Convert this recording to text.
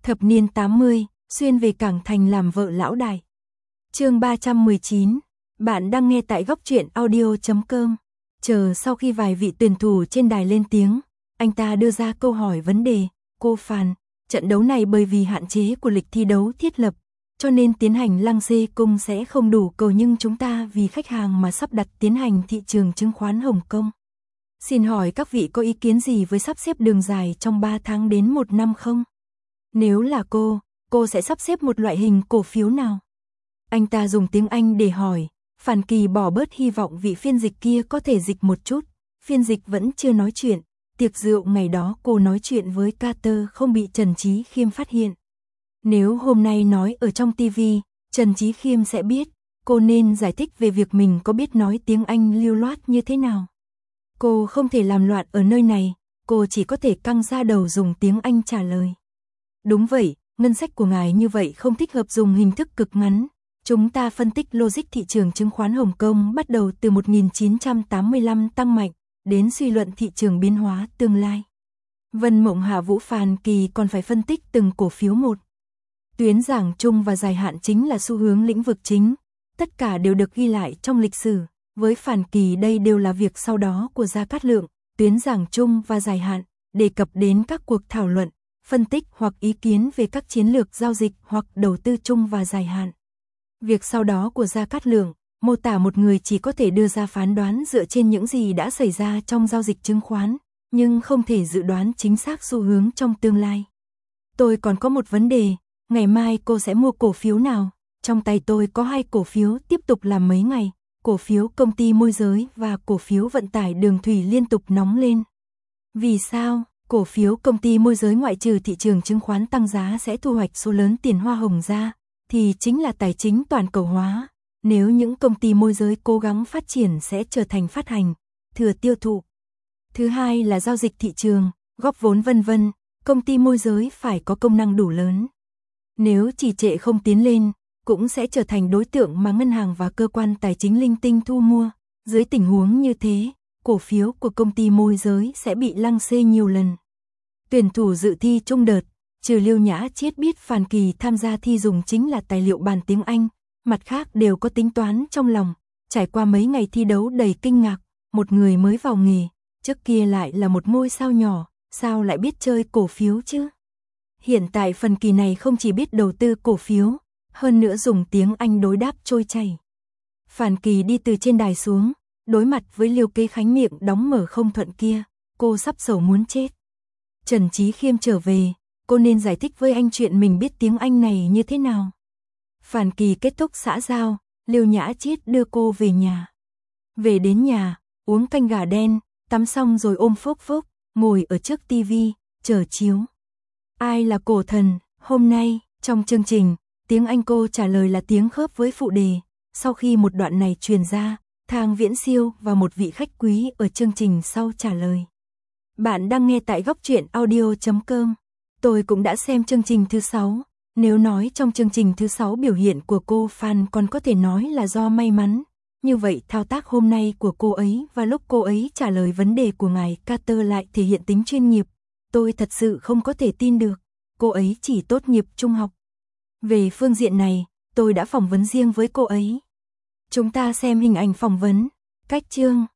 Thập niên 80, xuyên về Cảng Thành làm vợ lão đại. Chương 319, bạn đang nghe tại góc truyện audio.com. Chờ sau khi vài vị tuyển thủ trên đài lên tiếng, anh ta đưa ra câu hỏi vấn đề, cô Phan, trận đấu này bởi vì hạn chế của lịch thi đấu thiết lập, cho nên tiến hành lăng xê cung sẽ không đủ cầu, nhưng chúng ta vì khách hàng mà sắp đặt tiến hành thị trường chứng khoán Hồng Kông. Xin hỏi các vị có ý kiến gì với sắp xếp đường dài trong 3 tháng đến 1 năm không? Nếu là cô sẽ sắp xếp một loại hình cổ phiếu nào? Anh ta dùng tiếng Anh để hỏi, Phan Kỳ bỏ bớt hy vọng vị phiên dịch kia có thể dịch một chút, phiên dịch vẫn chưa nói chuyện, tiệc rượu ngày đó cô nói chuyện với Carter không bị Trần Chí Khiêm phát hiện. Nếu hôm nay nói ở trong TV, Trần Chí Khiêm sẽ biết, cô nên giải thích về việc mình có biết nói tiếng Anh lưu loát như thế nào. Cô không thể làm loạn ở nơi này, cô chỉ có thể căng ra đầu dùng tiếng Anh trả lời. Đúng vậy, ngân sách của ngài như vậy không thích hợp dùng hình thức cực ngắn. Chúng ta phân tích logic thị trường chứng khoán Hồng Kông bắt đầu từ 1985 tăng mạnh, đến suy luận thị trường biến hóa tương lai. Vân Mộng Hạ Vũ Phan Kỳ còn phải phân tích từng cổ phiếu một. Tuyến giảng chung và dài hạn chính là xu hướng lĩnh vực chính, tất cả đều được ghi lại trong lịch sử. Với Phan Kỳ đây đều là việc sau đó của Gia Cát Lượng, tuyến giảng chung và dài hạn, đề cập đến các cuộc thảo luận, phân tích hoặc ý kiến về các chiến lược giao dịch hoặc đầu tư chung và dài hạn. Việc sau đó của Gia Cát Lượng, mô tả một người chỉ có thể đưa ra phán đoán dựa trên những gì đã xảy ra trong giao dịch chứng khoán, nhưng không thể dự đoán chính xác xu hướng trong tương lai. Tôi còn có một vấn đề, ngày mai cô sẽ mua cổ phiếu nào? Trong tay tôi có 2 cổ phiếu tiếp tục làm mấy ngày, cổ phiếu công ty môi giới và cổ phiếu vận tải đường thủy liên tục nóng lên. Vì sao? Cổ phiếu công ty môi giới ngoại trừ thị trường chứng khoán tăng giá sẽ thu hoạch số lớn tiền hoa hồng ra, thì chính là tài chính toàn cầu hóa. Nếu những công ty môi giới cố gắng phát triển sẽ trở thành phát hành, thừa tiêu thụ. Thứ hai là giao dịch thị trường, góp vốn vân vân, công ty môi giới phải có công năng đủ lớn. Nếu trì trệ không tiến lên, cũng sẽ trở thành đối tượng mà ngân hàng và cơ quan tài chính linh tinh thu mua. Dưới tình huống như thế, cổ phiếu của công ty môi giới sẽ bị lăng xê nhiều lần. Tuyển thủ dự thi chung đợt, trừ Liêu Nhã Chiết biết Phan Kỳ tham gia thi dùng chính là tài liệu bàn tiếng Anh, mặt khác đều có tính toán trong lòng. Trải qua mấy ngày thi đấu đầy kinh ngạc, một người mới vào nghề, trước kia lại là một ngôi sao nhỏ, sao lại biết chơi cổ phiếu chứ? Hiện tại Phan Kỳ này không chỉ biết đầu tư cổ phiếu, hơn nữa dùng tiếng Anh đối đáp trôi chảy. Phan Kỳ đi từ trên đài xuống, đối mặt với Liêu Kế Khánh miệng đóng mở không thuận kia, cô sắp sầu muốn chết. Trần Chí Khiêm trở về, cô nên giải thích với anh chuyện mình biết tiếng Anh này như thế nào. Phan Kỳ kết thúc xã giao, Liêu Nhã Chiết đưa cô về nhà. Về đến nhà, uống canh gà đen, tắm xong rồi ôm Phúc Phúc, ngồi ở trước tivi, chờ chiếu. Ai là cổ thần? Hôm nay, trong chương trình, tiếng Anh cô trả lời là tiếng khớp với phụ đề. Sau khi một đoạn này truyền ra, Thang Viễn Siêu và một vị khách quý ở chương trình sau trả lời. Bạn đang nghe tại góc truyện audio.com. Tôi cũng đã xem chương trình thứ 6. Nếu nói trong chương trình thứ 6 biểu hiện của cô Phan còn có thể nói là do may mắn. Như vậy thao tác hôm nay của cô ấy và lúc cô ấy trả lời vấn đề của ngài Carter lại thể hiện tính chuyên nghiệp. Tôi thật sự không có thể tin được. Cô ấy chỉ tốt nghiệp trung học. Về phương diện này, tôi đã phỏng vấn riêng với cô ấy. Chúng ta xem hình ảnh phỏng vấn. Cách chương